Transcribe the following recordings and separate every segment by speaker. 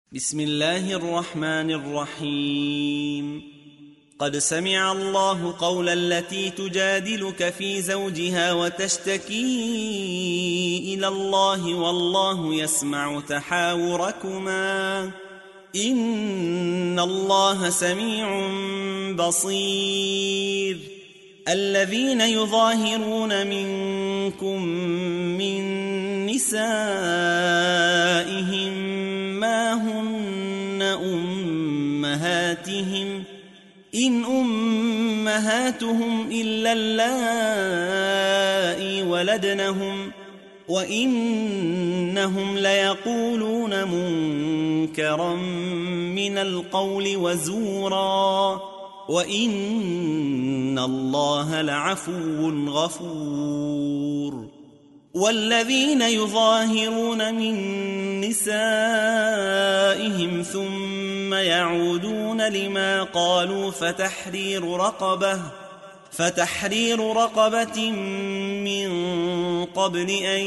Speaker 1: بسم الله الرحمن الرحيم. قد سمع الله قول التي تجادلك في زوجها وتشتكي إلى الله والله يسمع تحاوركما إن الله سميع بصير. الذين يظاهرون منكم من نسائهم ما هن أمهاتهم إن أمهاتهم إلا اللائي ولدنهم وإنهم ليقولون منكرا من القول وزورا وإن الله لعفو غفور. والذين يظاهرون من نسائهم ثم يعودون لما قالوا فتحرير رقبة من قبل أن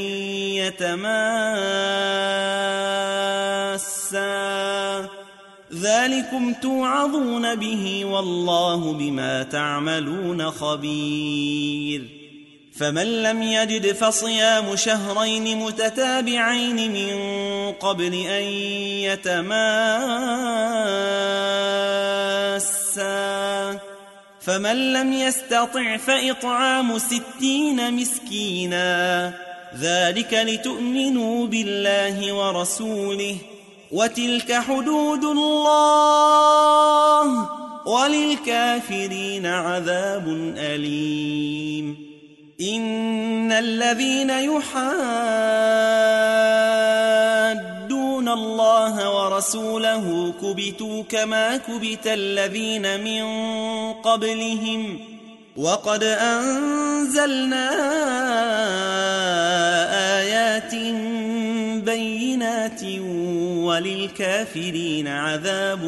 Speaker 1: يتماسا ذلكم توعظون به والله بما تعملون خبير. فمن لم يجد فصيام شهرين متتابعين من قبل أن يتماسا فمن لم يستطع فإطعام 60 مسكينا ذلك لتؤمنوا بالله ورسوله وتلك حدود الله وللكافرين عذاب أليم. إن الذين يحادون الله ورسوله كبتوا كما كبت الذين من قبلهم وقد أنزلنا آيات بينات وللكافرين عذاب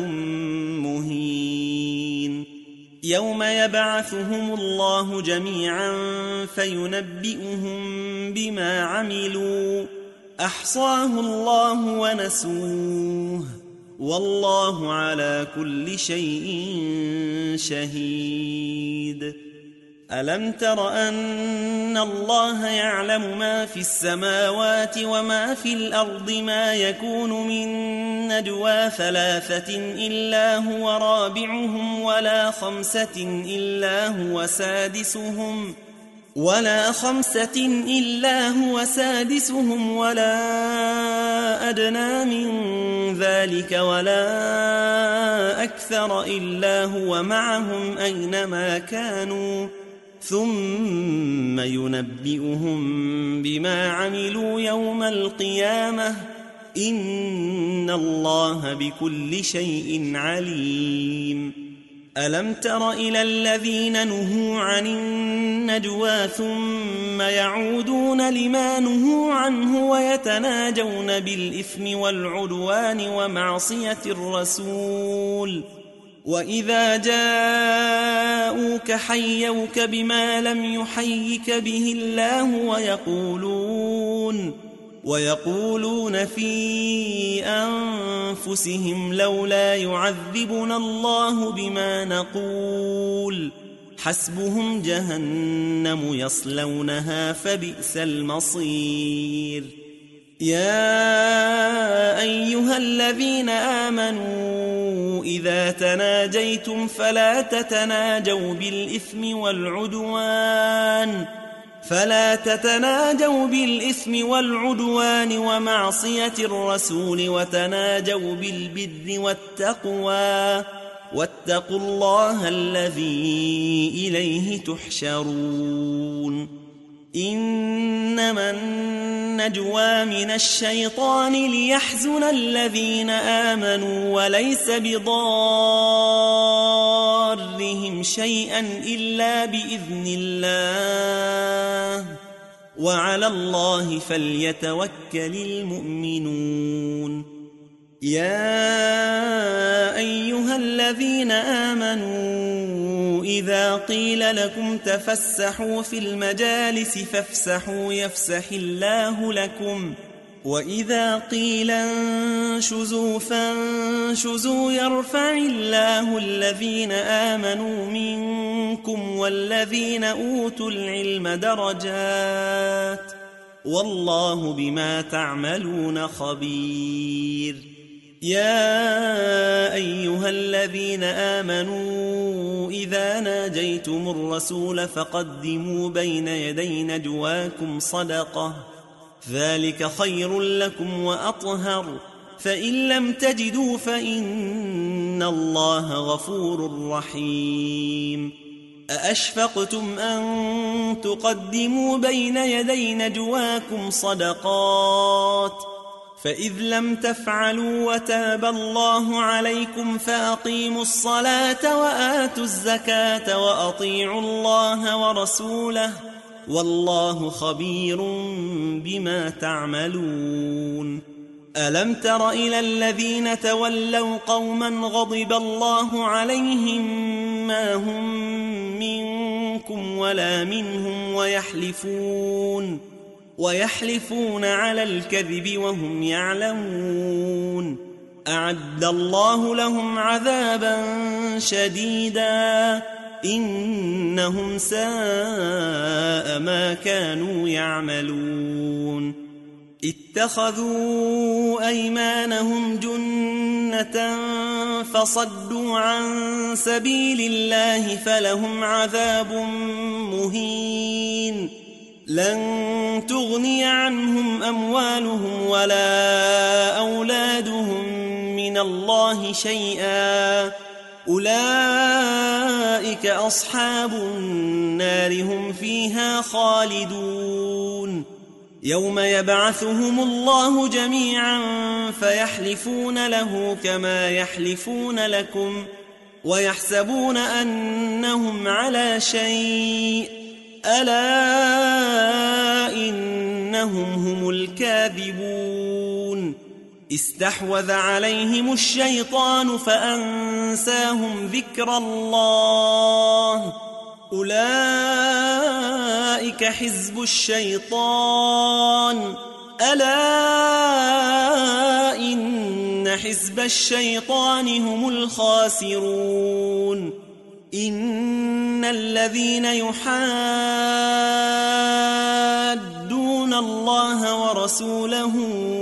Speaker 1: مهين. يوم يبعثهم الله جميعا فينبئهم بما عملوا أحصاه الله ونسوه والله على كل شيء شهيد. ألم تر أن الله يعلم ما في السماوات وما في الأرض ما يكون من نجوى 3 إلا هو رابعهم ولا 5 إلا هو سادسهم ولا أدنى من ذلك ولا أكثر إلا هو معهم أينما كانوا ثم ينبئهم بما عملوا يوم القيامة إن الله بكل شيء عليم. ألم تر إلى الذين نهوا عن النجوى ثم يعودون لما نهوا عنه ويتناجون بالإثم والعدوان ومعصية الرسول وإذا جاءوك حيوك بما لم يحيك به الله ويقولون في أنفسهم لولا يعذبنا الله بما نقول حسبهم جهنم يصلونها فبئس المصير. يا أيها الذين آمنوا إذا تناجيتم فلا تتناجوا بالإثم والعدوان ومعصية الرسول وتناجوا بالبر والتقوى واتقوا الله الذي إليه تحشرون. إنما النجوى من الشيطان ليحزن الذين آمنوا وليس بضارهم شيئا إلا بإذن الله وعلى الله فليتوكل المؤمنون. يا أيها الذين آمنوا إذا قيل لكم تفسحوا في المجالس فافسحوا يفسح الله لكم وإذا قيل انشزوا فانشزوا يرفع الله الذين آمنوا منكم والذين أوتوا العلم درجات والله بما تعملون خبير. يا أيها الذين آمنوا إذا ناجيتم الرسول فقدموا بين يدي نجواكم صدقة ذلك خير لكم وأطهر فإن لم تجدوا فإن الله غفور رحيم. أأشفقتم أن تقدموا بين يدي نجواكم صدقات فإذ لم تفعلوا وتاب الله عليكم فأقيموا الصلاة وآتوا الزكاة وأطيعوا الله ورسوله والله خبير بما تعملون. ألم تر إلى الذين تولوا قوما غضب الله عليهم ما هم منكم ولا منهم ويحلفون على الكذب وهم يعلمون أعد الله لهم عذابا شديدا إنهم ساء ما كانوا يعملون. اتخذوا أيمانهم جنة فصدوا عن سبيل الله فلهم عذاب مهين لن تغني عنهم أموالهم ولا أولادهم من الله شيئا أولئك أصحاب النار هم فيها خالدون. يوم يبعثهم الله جميعا فيحلفون له كما يحلفون لكم ويحسبون أنهم على شيء ألا إنهم هم الكاذبون. استحوذ عليهم الشيطان فأنساهم ذكر الله أولئك حزب الشيطان ألا إن حزب الشيطان هم الخاسرون. إن الذين يحادون الله ورسوله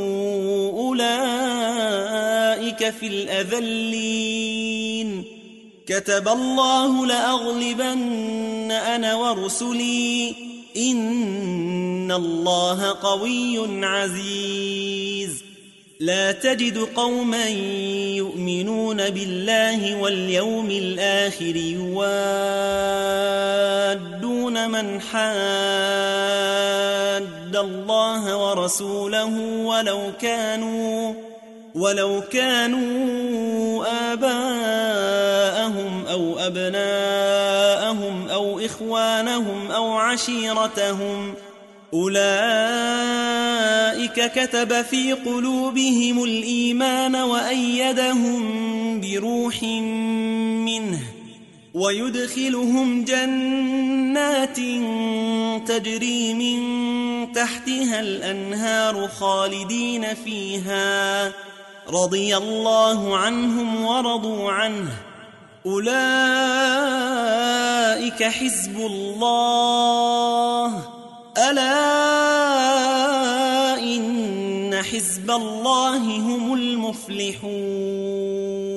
Speaker 1: أولئك في الأذلين كتب الله لأغلبن أنا ورسلي إن الله قوي عزيز. لا تجد قوما يؤمنون بالله واليوم الآخر يوادون من حاد الله ورسوله ولو كانوا آباءهم أو أبناءهم أو إخوانهم أو عشيرتهم أولئك كتب في قلوبهم الإيمان وأيدهم بروح منه ويدخلهم جنات تجري من تحتها الأنهار خالدين فيها رضي الله عنهم ورضوا عنه أولئك حزب الله ألا إن حزب الله هم المفلحون.